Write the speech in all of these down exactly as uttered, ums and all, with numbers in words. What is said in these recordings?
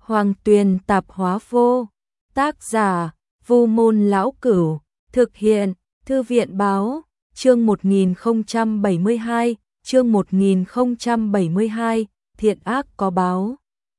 Hoàng Tuyền Tạp Hóa Vô. Tác giả: Vu Môn Lão Cửu. Thực hiện: Thư viện Báo. Chương một nghìn không trăm bảy mươi hai, chương một nghìn không trăm bảy mươi hai, thiện ác có báo.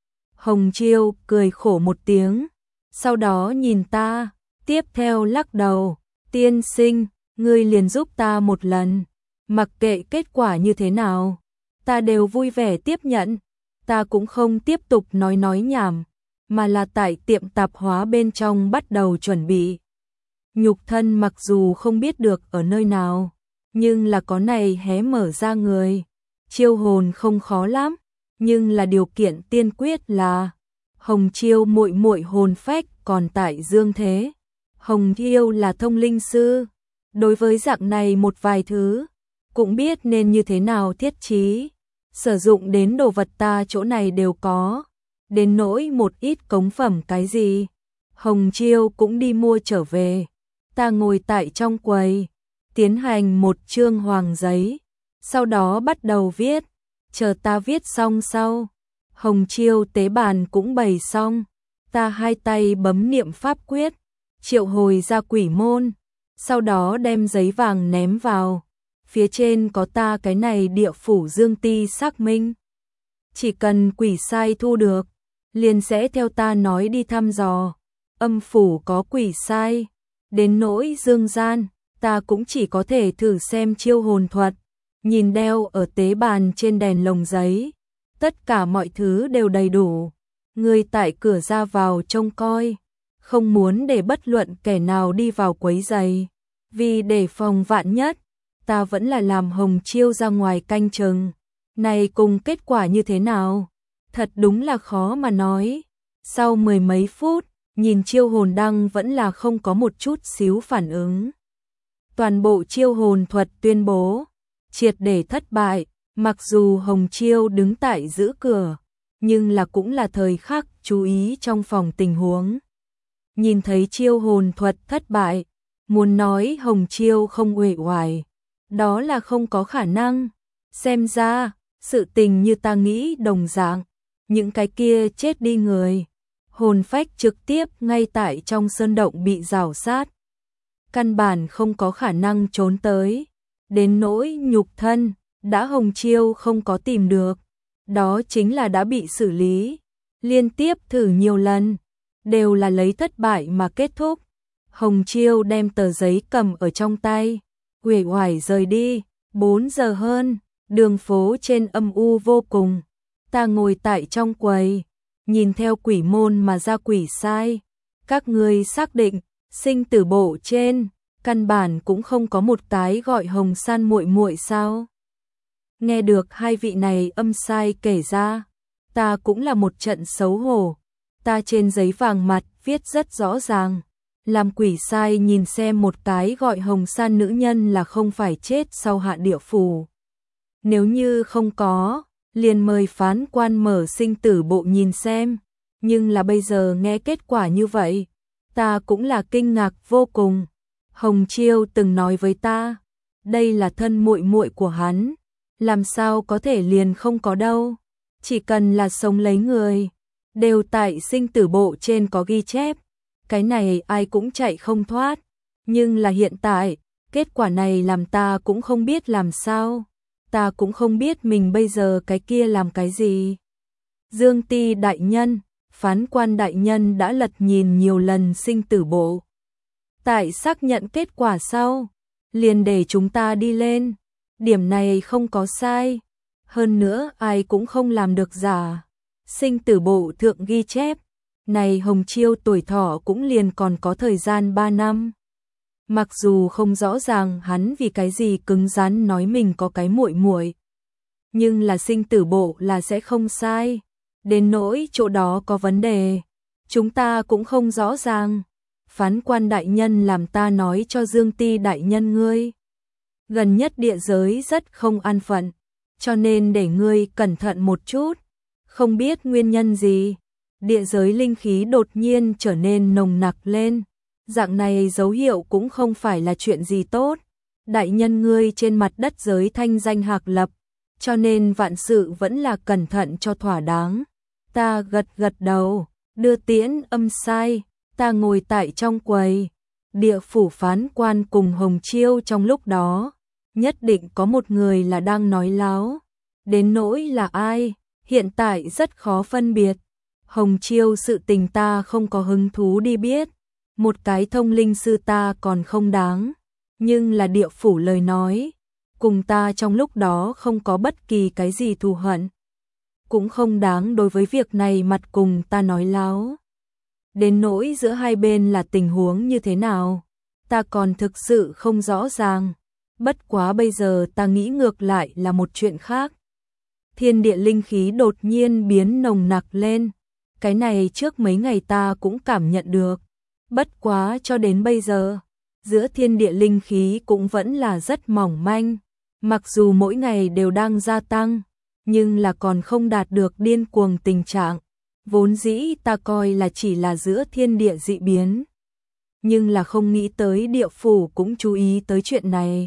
Hồng Chiêu cười khổ một tiếng, sau đó nhìn ta, tiếp theo lắc đầu, tiên sinh, ngươi liền giúp ta một lần, mặc kệ kết quả như thế nào, ta đều vui vẻ tiếp nhận. Ta cũng không tiếp tục nói nói nhảm, mà là tại tiệm tạp hóa bên trong bắt đầu chuẩn bị. Nhục thân mặc dù không biết được ở nơi nào, nhưng là có này hé mở ra người. Chiêu hồn không khó lắm, nhưng là điều kiện tiên quyết là Hồng Chiêu muội muội hồn phách còn tại dương thế. Hồng Chiêu là thông linh sư, đối với dạng này một vài thứ, cũng biết nên như thế nào thiết trí. Sử dụng đến đồ vật ta chỗ này đều có, đến nỗi một ít cống phẩm cái gì, Hồng Chiêu cũng đi mua trở về. Ta ngồi tại trong quầy, tiến hành một chương hoàng giấy, sau đó bắt đầu viết, chờ ta viết xong sau, Hồng Chiêu tế bàn cũng bày xong, ta hai tay bấm niệm pháp quyết, triệu hồi ra quỷ môn, sau đó đem giấy vàng ném vào. Phía trên có ta cái này địa phủ dương ti xác minh. Chỉ cần quỷ sai thu được, liền sẽ theo ta nói đi thăm dò. Âm phủ có quỷ sai, đến nỗi dương gian, ta cũng chỉ có thể thử xem chiêu hồn thuật. Nhìn đeo ở tế bàn trên đèn lồng giấy, tất cả mọi thứ đều đầy đủ. Người tại cửa ra vào trông coi, không muốn để bất luận kẻ nào đi vào quấy rầy. Vì để phòng vạn nhất, ta vẫn là làm Hồng Chiêu ra ngoài canh chừng. Này cùng kết quả như thế nào? Thật đúng là khó mà nói. Sau mười mấy phút, nhìn chiêu hồn đăng vẫn là không có một chút xíu phản ứng. Toàn bộ chiêu hồn thuật tuyên bố triệt để thất bại, mặc dù Hồng Chiêu đứng tại giữ cửa, nhưng là cũng là thời khắc chú ý trong phòng tình huống. Nhìn thấy chiêu hồn thuật thất bại, muốn nói Hồng Chiêu không uể oải, đó là không có khả năng. Xem ra, sự tình như ta nghĩ đồng dạng, những cái kia chết đi người, hồn phách trực tiếp ngay tại trong sơn động bị rào sát. Căn bản không có khả năng trốn tới, đến nỗi nhục thân, đã Hồng Chiêu không có tìm được, đó chính là đã bị xử lý. Liên tiếp thử nhiều lần, đều là lấy thất bại mà kết thúc. Hồng Chiêu đem tờ giấy cầm ở trong tay, uể oải rời đi. Bốn giờ hơn, đường phố trên âm u vô cùng. Ta ngồi tại trong quầy, nhìn theo quỷ môn mà ra quỷ sai. Các ngươi xác định, sinh tử bộ trên, căn bản cũng không có một cái gọi Hồng San muội muội sao? Nghe được hai vị này âm sai kể ra, ta cũng là một trận xấu hổ. Ta trên giấy vàng mặt viết rất rõ ràng, làm quỷ sai nhìn xem một cái gọi Hồng San nữ nhân là không phải chết sau hạ địa phủ. Nếu như không có, liền mời phán quan mở sinh tử bộ nhìn xem. Nhưng là bây giờ nghe kết quả như vậy, ta cũng là kinh ngạc vô cùng. Hồng Chiêu từng nói với ta, đây là thân muội muội của hắn, làm sao có thể liền không có đâu. Chỉ cần là sống lấy người, đều tại sinh tử bộ trên có ghi chép. Cái này ai cũng chạy không thoát, nhưng là hiện tại, kết quả này làm ta cũng không biết làm sao, ta cũng không biết mình bây giờ cái kia làm cái gì. Dương Ti đại nhân, phán quan đại nhân đã lật nhìn nhiều lần sinh tử bộ. Tại xác nhận kết quả sau, liền để chúng ta đi lên, điểm này không có sai, hơn nữa ai cũng không làm được giả. Sinh tử bộ thượng ghi chép, này Hồng Chiêu tuổi thọ cũng liền còn có thời gian ba năm. Mặc dù không rõ ràng hắn vì cái gì cứng rắn nói mình có cái muội muội, nhưng là sinh tử bộ là sẽ không sai. Đến nỗi chỗ đó có vấn đề, chúng ta cũng không rõ ràng. Phán quan đại nhân làm ta nói cho Dương Ti đại nhân ngươi. Gần nhất địa giới rất không an phận, cho nên để ngươi cẩn thận một chút. Không biết nguyên nhân gì, địa giới linh khí đột nhiên trở nên nồng nặc lên. Dạng này dấu hiệu cũng không phải là chuyện gì tốt. Đại nhân ngươi trên mặt đất giới thanh danh hạc lập, cho nên vạn sự vẫn là cẩn thận cho thỏa đáng. Ta gật gật đầu, Đưa tiễn âm sai, ta ngồi tại trong quầy. Địa phủ phán quan cùng Hồng Chiêu trong lúc đó, nhất định có một người là đang nói láo. Đến nỗi là ai, hiện tại rất khó phân biệt. Hồng Chiêu sự tình ta không có hứng thú đi biết. Một cái thông linh sư ta còn không đáng. Nhưng là địa phủ lời nói, cùng ta trong lúc đó không có bất kỳ cái gì thù hận. Cũng không đáng đối với việc này mặt cùng ta nói láo. Đến nỗi giữa hai bên là tình huống như thế nào, ta còn thực sự không rõ ràng. Bất quá bây giờ ta nghĩ ngược lại là một chuyện khác. Thiên địa linh khí đột nhiên biến nồng nặc lên. Cái này trước mấy ngày ta cũng cảm nhận được. Bất quá cho đến bây giờ, giữa thiên địa linh khí cũng vẫn là rất mỏng manh. Mặc dù mỗi ngày đều đang gia tăng, nhưng là còn không đạt được điên cuồng tình trạng. Vốn dĩ ta coi là chỉ là giữa thiên địa dị biến. Nhưng là không nghĩ tới địa phủ cũng chú ý tới chuyện này.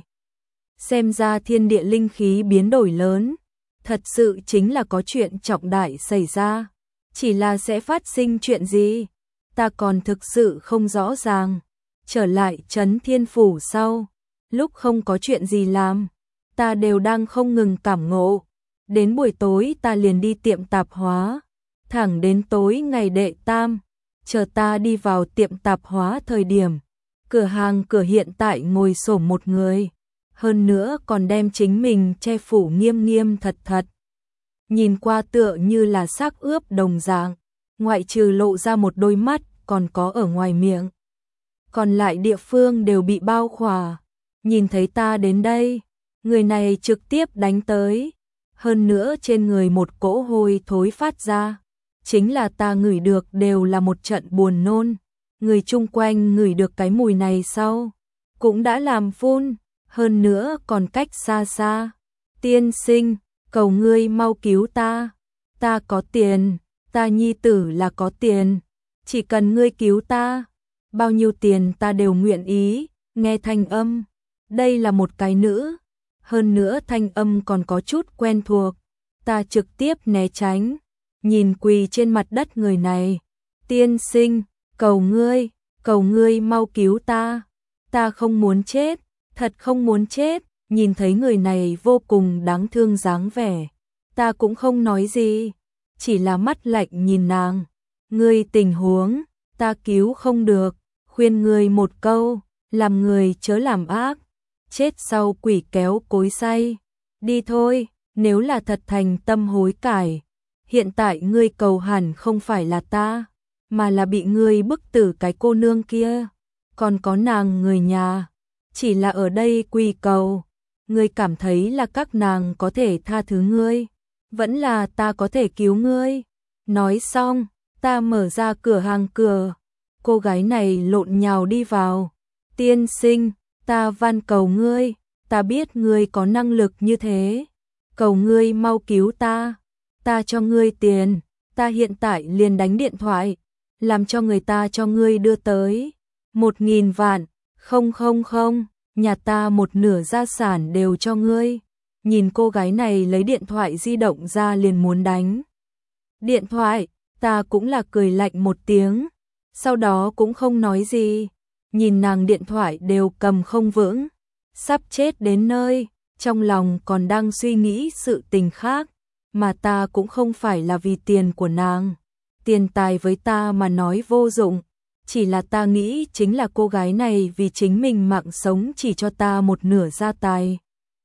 Xem ra thiên địa linh khí biến đổi lớn, thật sự chính là có chuyện trọng đại xảy ra. Chỉ là sẽ phát sinh chuyện gì, ta còn thực sự không rõ ràng. Trở lại Trấn Thiên Phủ sau, lúc không có chuyện gì làm, ta đều đang không ngừng cảm ngộ. Đến buổi tối ta liền đi tiệm tạp hóa, thẳng đến tối ngày đệ tam, chờ ta đi vào tiệm tạp hóa thời điểm, cửa hàng cửa hiện tại ngồi xổm một người, hơn nữa còn đem chính mình che phủ nghiêm nghiêm thật thật. Nhìn qua tựa như là xác ướp đồng dạng, ngoại trừ lộ ra một đôi mắt còn có ở ngoài miệng. Còn lại địa phương đều bị bao khỏa. Nhìn thấy ta đến đây, người này trực tiếp đánh tới. Hơn nữa trên người một cỗ hôi thối phát ra. Chính là ta ngửi được đều là một trận buồn nôn. Người chung quanh ngửi được cái mùi này sau, cũng đã làm phun. Hơn nữa còn cách xa xa. Tiên sinh, cầu ngươi mau cứu ta. Ta có tiền, ta nhi tử là có tiền. Chỉ cần ngươi cứu ta, bao nhiêu tiền ta đều nguyện ý. Nghe thanh âm, đây là một cái nữ. Hơn nữa thanh âm còn có chút quen thuộc. Ta trực tiếp né tránh, nhìn quỳ trên mặt đất người này. Tiên sinh, cầu ngươi, cầu ngươi mau cứu ta. Ta không muốn chết, thật không muốn chết. Nhìn thấy người này vô cùng đáng thương dáng vẻ, ta cũng không nói gì, chỉ là mắt lạnh nhìn nàng. Ngươi tình huống, ta cứu không được, khuyên ngươi một câu, làm người chớ làm ác, chết sau quỷ kéo cối xay. Đi thôi, nếu là thật thành tâm hối cải, hiện tại ngươi cầu hẳn không phải là ta, mà là bị ngươi bức tử cái cô nương kia, còn có nàng người nhà, chỉ là ở đây quỳ cầu. Ngươi cảm thấy là các nàng có thể tha thứ ngươi, vẫn là ta có thể cứu ngươi. Nói xong, ta mở ra cửa hàng cửa, cô gái này lộn nhào đi vào. Tiên sinh, ta van cầu ngươi, ta biết ngươi có năng lực như thế, cầu ngươi mau cứu ta, ta cho ngươi tiền, ta hiện tại liền đánh điện thoại, làm cho người ta cho ngươi đưa tới một nghìn vạn. Không không không, nhà ta một nửa gia sản đều cho ngươi. Nhìn cô gái này lấy điện thoại di động ra liền muốn đánh điện thoại, ta cũng là cười lạnh một tiếng, sau đó cũng không nói gì. Nhìn nàng điện thoại đều cầm không vững, sắp chết đến nơi, trong lòng còn đang suy nghĩ sự tình khác, mà ta cũng không phải là vì tiền của nàng. Tiền tài với ta mà nói vô dụng, chỉ là ta nghĩ chính là cô gái này vì chính mình mạng sống chỉ cho ta một nửa gia tài.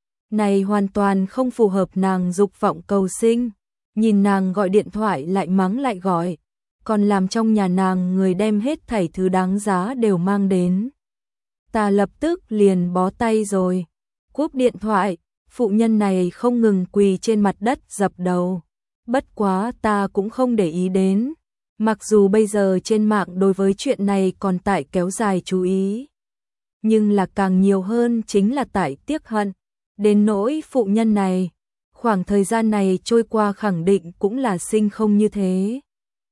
Này hoàn toàn không phù hợp nàng dục vọng cầu sinh. Nhìn nàng gọi điện thoại lại mắng lại gọi, còn làm trong nhà nàng người đem hết thảy thứ đáng giá đều mang đến. Ta lập tức liền bó tay rồi, cúp điện thoại. Phụ nhân này không ngừng quỳ trên mặt đất dập đầu. Bất quá ta cũng không để ý đến, mặc dù bây giờ trên mạng đối với chuyện này còn tại kéo dài chú ý, nhưng là càng nhiều hơn chính là tại tiếc hận. Đến nỗi phụ nhân này, khoảng thời gian này trôi qua khẳng định cũng là sinh không như thế.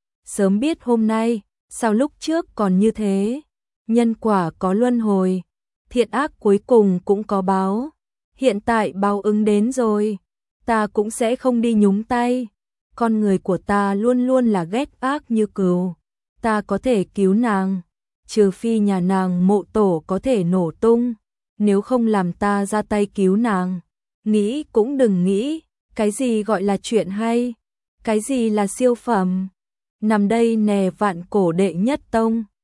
Sớm biết hôm nay, sao lúc trước còn như thế? Nhân quả có luân hồi, thiện ác cuối cùng cũng có báo. Hiện tại báo ứng đến rồi, ta cũng sẽ không đi nhúng tay. con người của ta luôn luôn là ghét ác như cừu, ta có thể cứu nàng, trừ phi nhà nàng mộ tổ có thể nổ tung, nếu không làm ta ra tay cứu nàng. Nghĩ cũng đừng nghĩ, cái gì gọi là chuyện hay, cái gì là siêu phẩm. Nằm đây nè vạn cổ đệ nhất tông.